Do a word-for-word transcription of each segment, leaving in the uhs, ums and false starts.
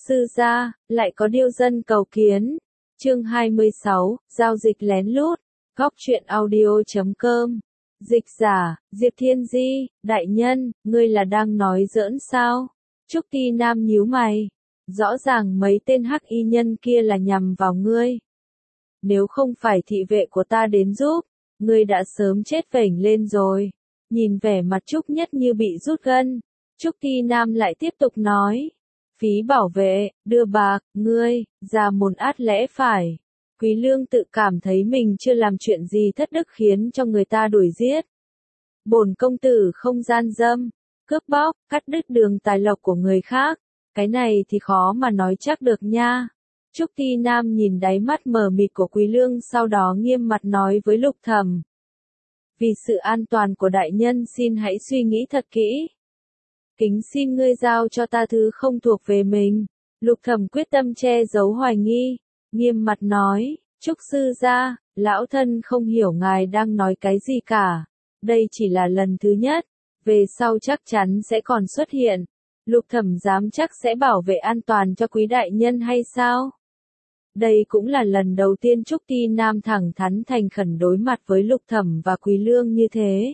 sư gia, lại có điêu dân cầu kiến. Chương hai mươi sáu, giao dịch lén lút. Góc truyện audio chấm com. Dịch giả, Diệp Thiên Di, đại nhân, ngươi là đang nói giỡn sao? Trúc Ti Nam nhíu mày. Rõ ràng mấy tên hắc y nhân kia là nhằm vào ngươi. Nếu không phải thị vệ của ta đến giúp, ngươi đã sớm chết vểnh lên rồi. Nhìn vẻ mặt Trúc Nhất như bị rút gân. Trúc Ti Nam lại tiếp tục nói. Phí bảo vệ, đưa bạc, ngươi, ra môn át lẽ phải. Quý Lương tự cảm thấy mình chưa làm chuyện gì thất đức khiến cho người ta đuổi giết. Bổn công tử không gian dâm, cướp bóc, cắt đứt đường tài lộc của người khác. Cái này thì khó mà nói chắc được nha. Trúc Ti Nam nhìn đáy mắt mờ mịt của Quý Lương, sau đó nghiêm mặt nói với Lục Thẩm. Vì sự an toàn của đại nhân xin hãy suy nghĩ thật kỹ. Kính xin ngươi giao cho ta thứ không thuộc về mình. Lục Thẩm quyết tâm che giấu hoài nghi, nghiêm mặt nói, Trúc sư gia, lão thân không hiểu ngài đang nói cái gì cả. Đây chỉ là lần thứ nhất, về sau chắc chắn sẽ còn xuất hiện. Lục Thẩm dám chắc sẽ bảo vệ an toàn cho quý đại nhân hay sao? Đây cũng là lần đầu tiên Trúc Ti Nam thẳng thắn thành khẩn đối mặt với Lục Thẩm và Quý Lương như thế.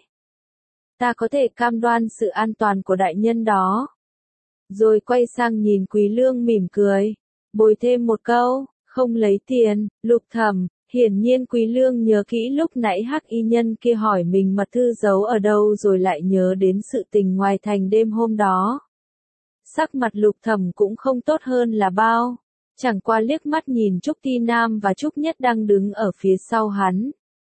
Ta có thể cam đoan sự an toàn của đại nhân đó. Rồi quay sang nhìn Quý Lương mỉm cười, bồi thêm một câu, không lấy tiền. Lục Thẩm, hiển nhiên Quý Lương nhớ kỹ lúc nãy hắc y nhân kia hỏi mình mật thư giấu ở đâu, rồi lại nhớ đến sự tình ngoài thành đêm hôm đó. Sắc mặt Lục Thẩm cũng không tốt hơn là bao, chẳng qua liếc mắt nhìn Trúc Ti Nam và Trúc Nhất đang đứng ở phía sau hắn.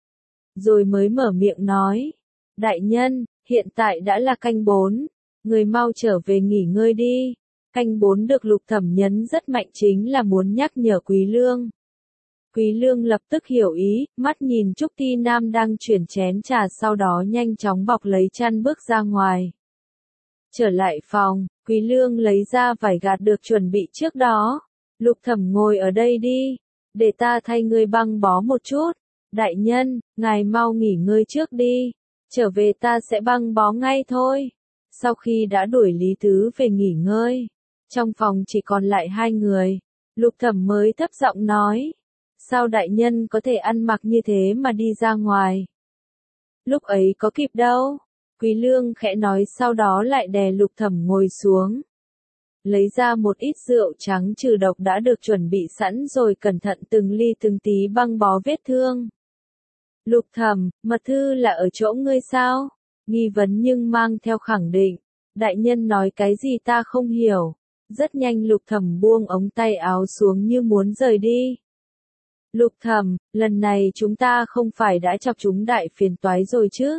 Rồi mới mở miệng nói, đại nhân, hiện tại đã là canh bốn, người mau trở về nghỉ ngơi đi. Canh bốn được Lục Thẩm nhấn rất mạnh chính là muốn nhắc nhở Quý Lương. Quý Lương lập tức hiểu ý, mắt nhìn Trúc Ti Nam đang chuyển chén trà, sau đó nhanh chóng bọc lấy chăn bước ra ngoài. Trở lại phòng, Quý Lương lấy ra vải gạt được chuẩn bị trước đó. Lục Thẩm ngồi ở đây đi, để ta thay ngươi băng bó một chút. Đại nhân, ngài mau nghỉ ngơi trước đi, trở về ta sẽ băng bó ngay thôi. Sau khi đã đuổi Lý Tứ về nghỉ ngơi, trong phòng chỉ còn lại hai người, Lục Thẩm mới thấp giọng nói, sao đại nhân có thể ăn mặc như thế mà đi ra ngoài? Lúc ấy có kịp đâu. Quý Lương khẽ nói, sau đó lại đè Lục Thẩm ngồi xuống. Lấy ra một ít rượu trắng trừ độc đã được chuẩn bị sẵn, rồi cẩn thận từng ly từng tí băng bó vết thương. Lục Thẩm, mật thư là ở chỗ ngươi sao? Nghi vấn nhưng mang theo khẳng định. Đại nhân nói cái gì ta không hiểu. Rất nhanh Lục Thẩm buông ống tay áo xuống như muốn rời đi. Lục Thẩm, lần này chúng ta không phải đã chọc chúng đại phiền toái rồi chứ?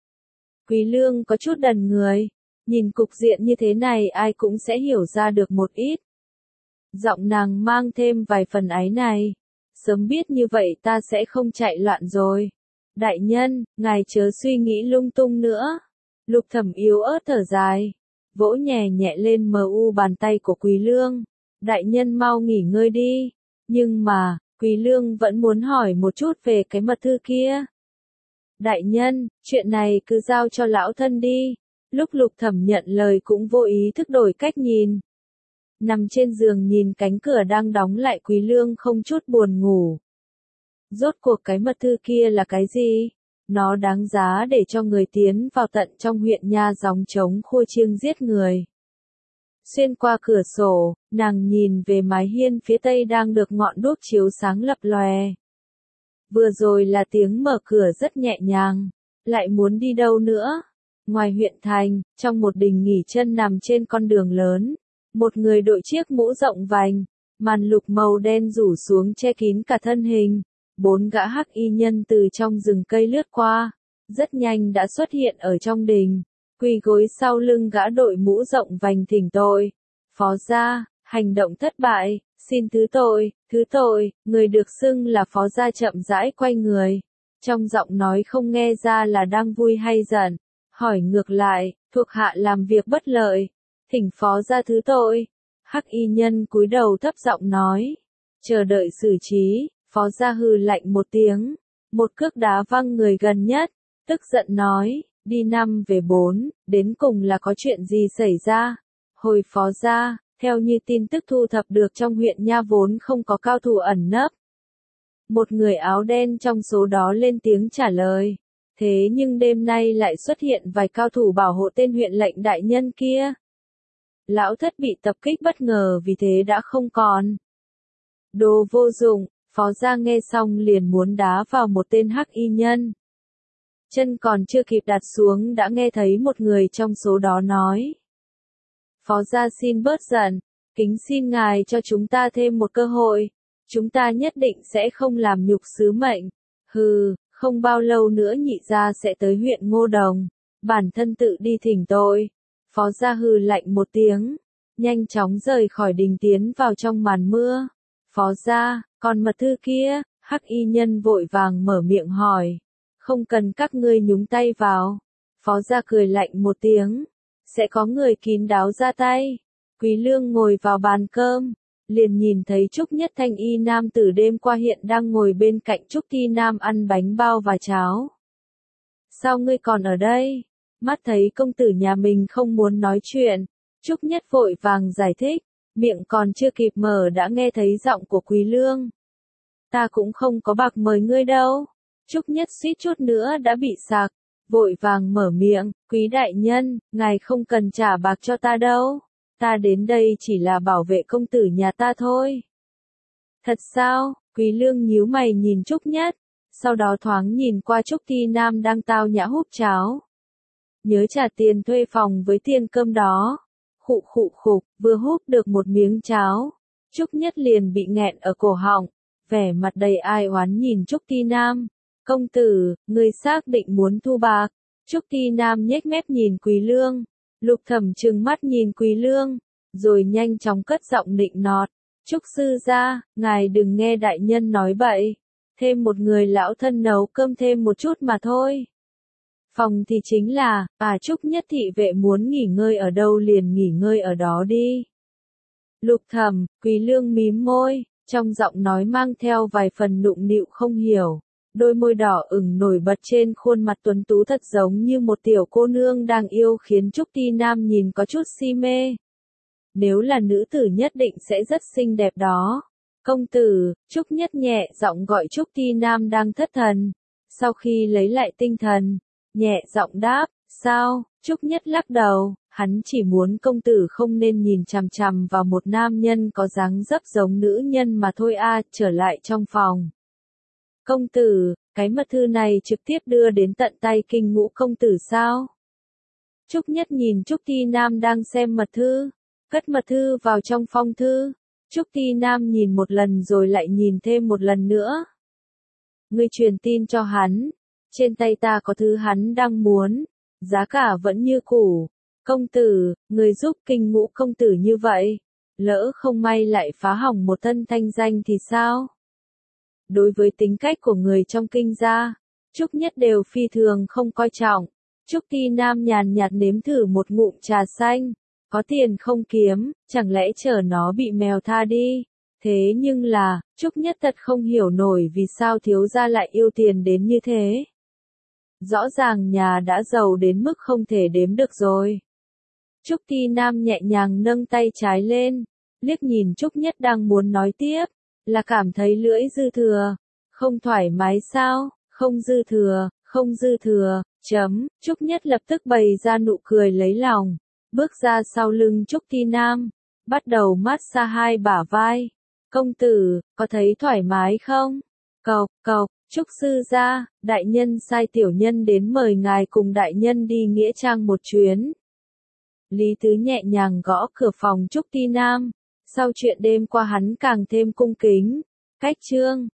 Quý Lương có chút đần người. Nhìn cục diện như thế này ai cũng sẽ hiểu ra được một ít. Giọng nàng mang thêm vài phần áy này. Sớm biết như vậy ta sẽ không chạy loạn rồi. Đại nhân, ngài chớ suy nghĩ lung tung nữa. Lục Thẩm yếu ớt thở dài, vỗ nhẹ nhẹ lên mờ u bàn tay của Quý Lương. Đại nhân mau nghỉ ngơi đi. Nhưng mà, Quý Lương vẫn muốn hỏi một chút về cái mật thư kia. Đại nhân, chuyện này cứ giao cho lão thân đi. Lúc Lục Thẩm nhận lời cũng vô ý thức đổi cách nhìn. Nằm trên giường nhìn cánh cửa đang đóng lại, Quý Lương không chút buồn ngủ. Rốt cuộc cái mật thư kia là cái gì? Nó đáng giá để cho người tiến vào tận trong huyện nha gióng trống khua chiêng giết người. Xuyên qua cửa sổ, nàng nhìn về mái hiên phía tây đang được ngọn đuốc chiếu sáng lập lòe. Vừa rồi là tiếng mở cửa rất nhẹ nhàng. Lại muốn đi đâu nữa? Ngoài huyện thành, trong một đình nghỉ chân nằm trên con đường lớn, một người đội chiếc mũ rộng vành, màn lục màu đen rủ xuống che kín cả thân hình. Bốn gã hắc y nhân từ trong rừng cây lướt qua, rất nhanh đã xuất hiện ở trong đình, quỳ gối sau lưng gã đội mũ rộng vành thỉnh tội. Phó gia, hành động thất bại, xin thứ tội, thứ tội. Người được xưng là phó gia chậm rãi quay người, trong giọng nói không nghe ra là đang vui hay giận. Hỏi ngược lại, thuộc hạ làm việc bất lợi, thỉnh phó gia thứ tội. Hắc y nhân cúi đầu thấp giọng nói, chờ đợi xử trí. Phó gia hừ lạnh một tiếng, một cước đá văng người gần nhất, tức giận nói, đi năm về bốn, đến cùng là có chuyện gì xảy ra? Hồi phó gia, Theo như tin tức thu thập được trong huyện Nha vốn không có cao thủ ẩn nấp. Một người áo đen trong số đó lên tiếng trả lời. Thế nhưng đêm nay lại xuất hiện vài cao thủ bảo hộ tên huyện lệnh đại nhân kia. Lão thất bị tập kích bất ngờ vì thế đã không còn. Đồ vô dụng, Phó Gia nghe xong liền muốn đá vào một tên hắc y nhân. Chân còn chưa kịp đặt xuống đã nghe thấy một người trong số đó nói. Phó Gia xin bớt giận, kính xin ngài cho chúng ta thêm một cơ hội. Chúng ta nhất định sẽ không làm nhục sứ mệnh. Hừ, không bao lâu nữa nhị gia sẽ tới huyện Ngô Đồng. Bản thân tự đi thỉnh tội. Phó Gia hừ lạnh một tiếng. Nhanh chóng rời khỏi đình tiến vào trong màn mưa. Phó Gia, còn mật thư kia, hắc y nhân vội vàng mở miệng hỏi. Không cần các ngươi nhúng tay vào. Phó Gia cười lạnh một tiếng. Sẽ có người kín đáo ra tay. Quý Lương ngồi vào bàn cơm. Liền nhìn thấy Trúc Nhất Thanh y nam tử đêm qua hiện đang ngồi bên cạnh Trúc Ti Nam ăn bánh bao và cháo. Sao ngươi còn ở đây? Mắt thấy công tử nhà mình không muốn nói chuyện. Trúc Nhất vội vàng giải thích. Miệng còn chưa kịp mở đã nghe thấy giọng của Quý Lương. Ta cũng không có bạc mời ngươi đâu. Trúc Nhất suýt chút nữa đã bị sặc. Vội vàng mở miệng. Quý đại nhân, ngài không cần trả bạc cho ta đâu. Ta đến đây chỉ là bảo vệ công tử nhà ta thôi. Thật sao? Quý Lương nhíu mày nhìn Trúc Nhất. Sau đó thoáng nhìn qua Trúc Ti Nam đang tao nhã húp cháo. Nhớ trả tiền thuê phòng với tiền cơm đó. Khụ khụ khục, vừa húp được một miếng cháo. Trúc Nhất liền bị nghẹn ở cổ họng. Vẻ mặt đầy ai oán nhìn Trúc Ti Nam. Công tử, người xác định muốn thu bạc. Trúc Ti Nam nhếch mép nhìn Quý Lương. Lục Thẩm trừng mắt nhìn Quý Lương. Rồi nhanh chóng cất giọng nịnh nọt. Trúc sư gia, ngài đừng nghe đại nhân nói bậy. Thêm một người lão thân nấu cơm thêm một chút mà thôi. Phòng thì chính là, à Trúc Nhất thị vệ muốn nghỉ ngơi ở đâu liền nghỉ ngơi ở đó đi. Lục Thẩm, Quý Lương mím môi, trong giọng nói mang theo vài phần nụng nịu không hiểu. Đôi môi đỏ ửng nổi bật trên khuôn mặt tuấn tú thật giống như một tiểu cô nương đang yêu khiến Trúc Ti Nam nhìn có chút si mê. Nếu là nữ tử nhất định sẽ rất xinh đẹp đó. Công tử, Trúc Nhất nhẹ giọng gọi Trúc Ti Nam đang thất thần. Sau khi lấy lại tinh thần, nhẹ giọng đáp, sao? Trúc Nhất lắc đầu, hắn chỉ muốn công tử không nên nhìn chằm chằm vào một nam nhân có dáng dấp giống nữ nhân mà thôi a. Trở lại trong phòng. Công tử, cái mật thư này trực tiếp đưa đến tận tay Kinh Ngũ công tử sao? Trúc Nhất nhìn Trúc Ti Nam đang xem mật thư, cất mật thư vào trong phong thư. Trúc Ti Nam nhìn một lần rồi lại nhìn thêm một lần nữa. Ngươi truyền tin cho hắn, trên tay ta có thứ hắn đang muốn, giá cả vẫn như cũ. Công tử, người giúp Kinh Ngũ công tử như vậy, lỡ không may lại phá hỏng một thân thanh danh thì sao? Đối với tính cách của người trong Kinh gia, Trúc Nhất đều phi thường không coi trọng. Trúc Ti Nam nhàn nhạt nếm thử một ngụm trà xanh, có tiền không kiếm, chẳng lẽ chờ nó bị mèo tha đi. Thế nhưng là, Trúc Nhất thật không hiểu nổi vì sao thiếu gia lại yêu tiền đến như thế. Rõ ràng nhà đã giàu đến mức không thể đếm được rồi. Trúc Ti Nam nhẹ nhàng nâng tay trái lên, liếc nhìn Trúc Nhất đang muốn nói tiếp, là cảm thấy lưỡi dư thừa, không thoải mái sao, không dư thừa, không dư thừa, chấm, Trúc Nhất lập tức bày ra nụ cười lấy lòng, bước ra sau lưng Trúc Ti Nam, bắt đầu massage hai bả vai. Công tử, có thấy thoải mái không? Cộc, cộc, Trúc sư gia, đại nhân sai tiểu nhân đến mời ngài cùng đại nhân đi nghĩa trang một chuyến. Lý Tứ nhẹ nhàng gõ cửa phòng Trúc Ti Nam. Sau chuyện đêm qua hắn càng thêm cung kính. Cách chương